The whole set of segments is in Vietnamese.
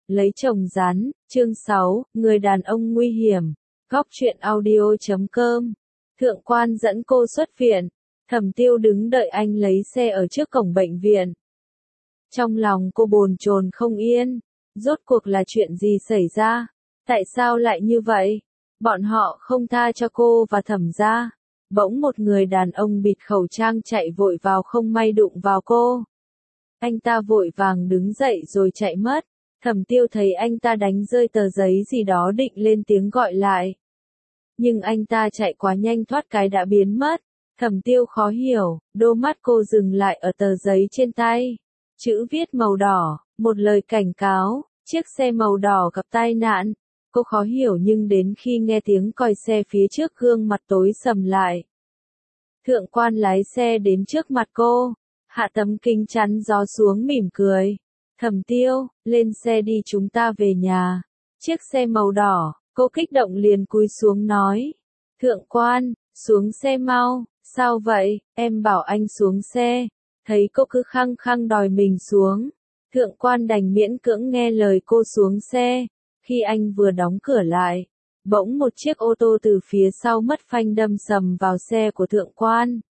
Lấy chồng rắn, chương 6, người đàn ông nguy hiểm. Góc truyện audio.com. Thượng quan dẫn cô xuất viện. Thẩm Tiêu đứng đợi anh lấy xe ở trước cổng bệnh viện. Trong lòng cô bồn chồn không yên. Rốt cuộc là chuyện gì xảy ra? Tại sao lại như vậy? Bọn họ không tha cho cô và Thẩm gia. Bỗng một người đàn ông bịt khẩu trang chạy vội vào, không may đụng vào cô. Anh ta vội vàng đứng dậy rồi chạy mất. Thẩm Tiêu thấy anh ta đánh rơi tờ giấy gì đó, định lên tiếng gọi lại. Nhưng anh ta chạy quá nhanh, thoát cái đã biến mất. Thẩm Tiêu khó hiểu, đôi mắt cô dừng lại ở tờ giấy trên tay. Chữ viết màu đỏ, một lời cảnh cáo, chiếc xe màu đỏ gặp tai nạn. Cô khó hiểu, nhưng đến khi nghe tiếng còi xe phía trước, gương mặt tối sầm lại. Thượng quan lái xe đến trước mặt cô, hạ tấm kính chắn gió xuống, mỉm cười. Thẩm Tiêu, lên xe đi, chúng ta về nhà. Chiếc xe màu đỏ, cô kích động liền cúi xuống nói. Thượng quan, xuống xe mau. Sao vậy, em bảo anh xuống xe. Thấy cô cứ khăng khăng đòi mình xuống. Thượng quan đành miễn cưỡng nghe lời cô xuống xe. Khi anh vừa đóng cửa lại, bỗng một chiếc ô tô từ phía sau mất phanh đâm sầm vào xe của thượng quan.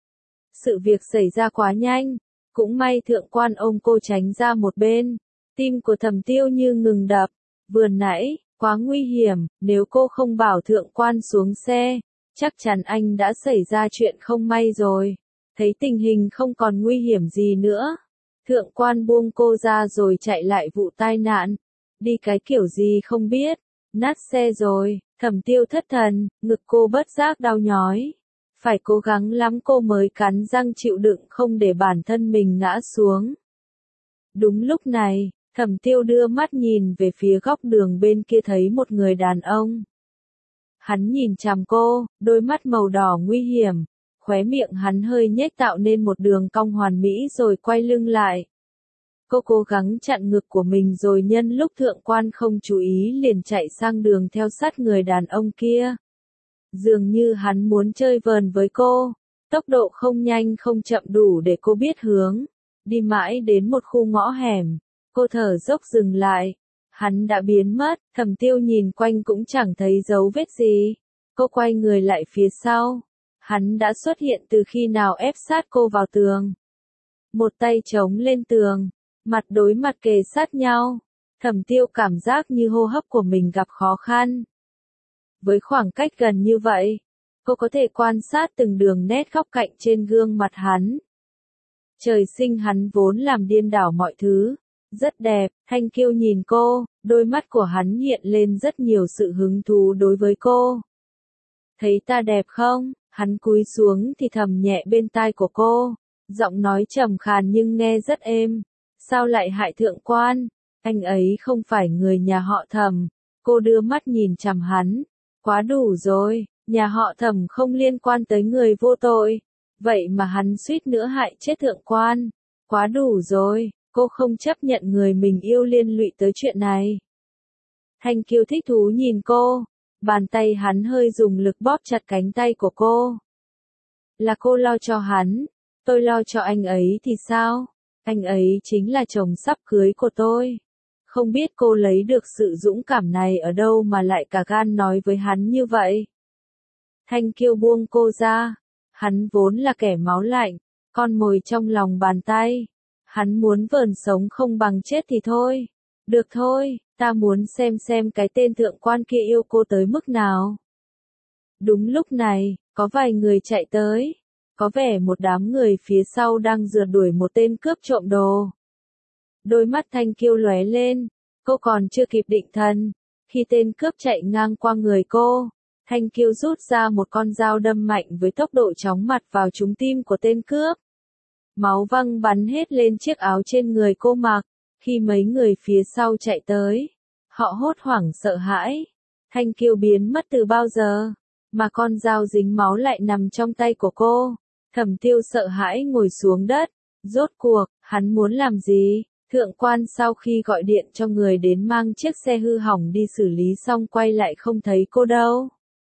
Sự việc xảy ra quá nhanh. Cũng may thượng quan ôm cô tránh ra một bên. Tim của Thẩm Tiêu như ngừng đập. Vừa nãy, quá nguy hiểm, nếu cô không bảo thượng quan xuống xe, chắc chắn anh đã xảy ra chuyện không may rồi. Thấy tình hình không còn nguy hiểm gì nữa, thượng quan buông cô ra rồi chạy lại vụ tai nạn. Đi cái kiểu gì không biết, nát xe rồi. Thẩm Tiêu thất thần, ngực cô bất giác đau nhói. Phải cố gắng lắm cô mới cắn răng chịu đựng, không để bản thân mình ngã xuống. Đúng lúc này, Thẩm Tiêu đưa mắt nhìn về phía góc đường bên kia, thấy một người đàn ông. Hắn nhìn chằm cô, đôi mắt màu đỏ nguy hiểm, khóe miệng hắn hơi nhếch tạo nên một đường cong hoàn mỹ rồi quay lưng lại. Cô cố gắng chặn ngực của mình rồi nhân lúc thượng quan không chú ý liền chạy sang đường theo sát người đàn ông kia. Dường như hắn muốn chơi vờn với cô, tốc độ không nhanh không chậm đủ để cô biết hướng. Đi mãi đến một khu ngõ hẻm, cô thở dốc dừng lại. Hắn đã biến mất, Thẩm Tiêu nhìn quanh cũng chẳng thấy dấu vết gì. Cô quay người lại phía sau. Hắn đã xuất hiện từ khi nào, ép sát cô vào tường. Một tay chống lên tường, mặt đối mặt kề sát nhau. Thẩm Tiêu cảm giác như hô hấp của mình gặp khó khăn. Với khoảng cách gần như vậy, cô có thể quan sát từng đường nét góc cạnh trên gương mặt hắn. Trời sinh hắn vốn làm điên đảo mọi thứ. Rất đẹp. Thanh Kiêu nhìn cô, đôi mắt của hắn hiện lên rất nhiều sự hứng thú đối với cô. Thấy ta đẹp không? Hắn cúi xuống thì thầm nhẹ bên tai của cô, giọng nói trầm khàn nhưng nghe rất êm. Sao lại hại thượng quan? Anh ấy không phải người nhà họ Thẩm. Cô đưa mắt nhìn chằm hắn. Quá đủ rồi, nhà họ Thẩm không liên quan tới người vô tội. Vậy mà hắn suýt nữa hại chết thượng quan. Quá đủ rồi, cô không chấp nhận người mình yêu liên lụy tới chuyện này. Thanh Kiêu thích thú nhìn cô, bàn tay hắn hơi dùng lực bóp chặt cánh tay của cô. Là cô lo cho hắn, tôi lo cho anh ấy thì sao? Anh ấy chính là chồng sắp cưới của tôi. Không biết cô lấy được sự dũng cảm này ở đâu mà lại cả gan nói với hắn như vậy. Thanh Kiêu buông cô ra. Hắn vốn là kẻ máu lạnh, con mồi trong lòng bàn tay. Hắn muốn vờn sống không bằng chết thì thôi. Được thôi, ta muốn xem cái tên thượng quan kia yêu cô tới mức nào. Đúng lúc này, có vài người chạy tới. Có vẻ một đám người phía sau đang rượt đuổi một tên cướp trộm đồ. Đôi mắt Thanh Kiêu lóe lên, cô còn chưa kịp định thần. Khi tên cướp chạy ngang qua người cô, Thanh Kiêu rút ra một con dao đâm mạnh với tốc độ chóng mặt vào trúng tim của tên cướp. Máu văng bắn hết lên chiếc áo trên người cô mặc. Khi mấy người phía sau chạy tới, họ hốt hoảng sợ hãi. Thanh Kiêu biến mất từ bao giờ, mà con dao dính máu lại nằm trong tay của cô. Thẩm Tiêu sợ hãi ngồi xuống đất. Rốt cuộc, hắn muốn làm gì? Thượng quan sau khi gọi điện cho người đến mang chiếc xe hư hỏng đi xử lý xong quay lại không thấy cô đâu.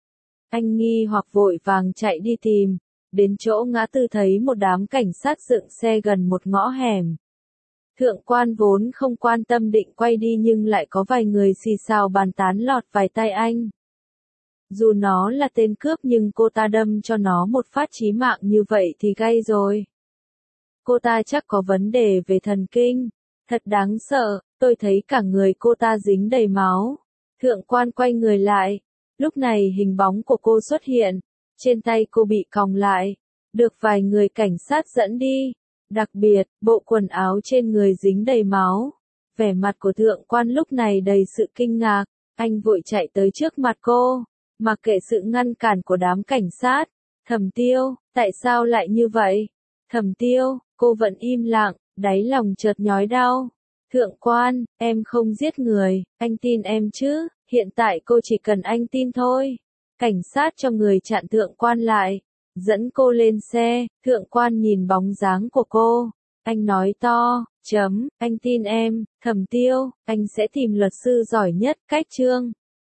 Anh nghi hoặc vội vàng chạy đi tìm. Đến chỗ ngã tư thấy một đám cảnh sát dựng xe gần một ngõ hẻm. Thượng quan vốn không quan tâm định quay đi nhưng lại có vài người xì xào bàn tán lọt vài tai anh. Dù nó là tên cướp nhưng cô ta đâm cho nó một phát chí mạng như vậy thì gay rồi. Cô ta chắc có vấn đề về thần kinh. Thật đáng sợ, tôi thấy cả người cô ta dính đầy máu. Thượng quan quay người lại. Lúc này hình bóng của cô xuất hiện. Trên tay cô bị còng lại. Được vài người cảnh sát dẫn đi. Đặc biệt, bộ quần áo trên người dính đầy máu. Vẻ mặt của thượng quan lúc này đầy sự kinh ngạc. Anh vội chạy tới trước mặt cô. Mặc kệ sự ngăn cản của đám cảnh sát. Thẩm Tiêu, tại sao lại như vậy? Thẩm Tiêu, cô vẫn im lặng, đáy lòng chợt nhói đau. Thượng quan, em không giết người, anh tin em chứ, hiện tại cô chỉ cần anh tin thôi. Cảnh sát cho người chặn thượng quan lại, dẫn cô lên xe, thượng quan nhìn bóng dáng của cô. Anh nói to, anh tin em, Thẩm Tiêu, anh sẽ tìm luật sư giỏi nhất cách Trương.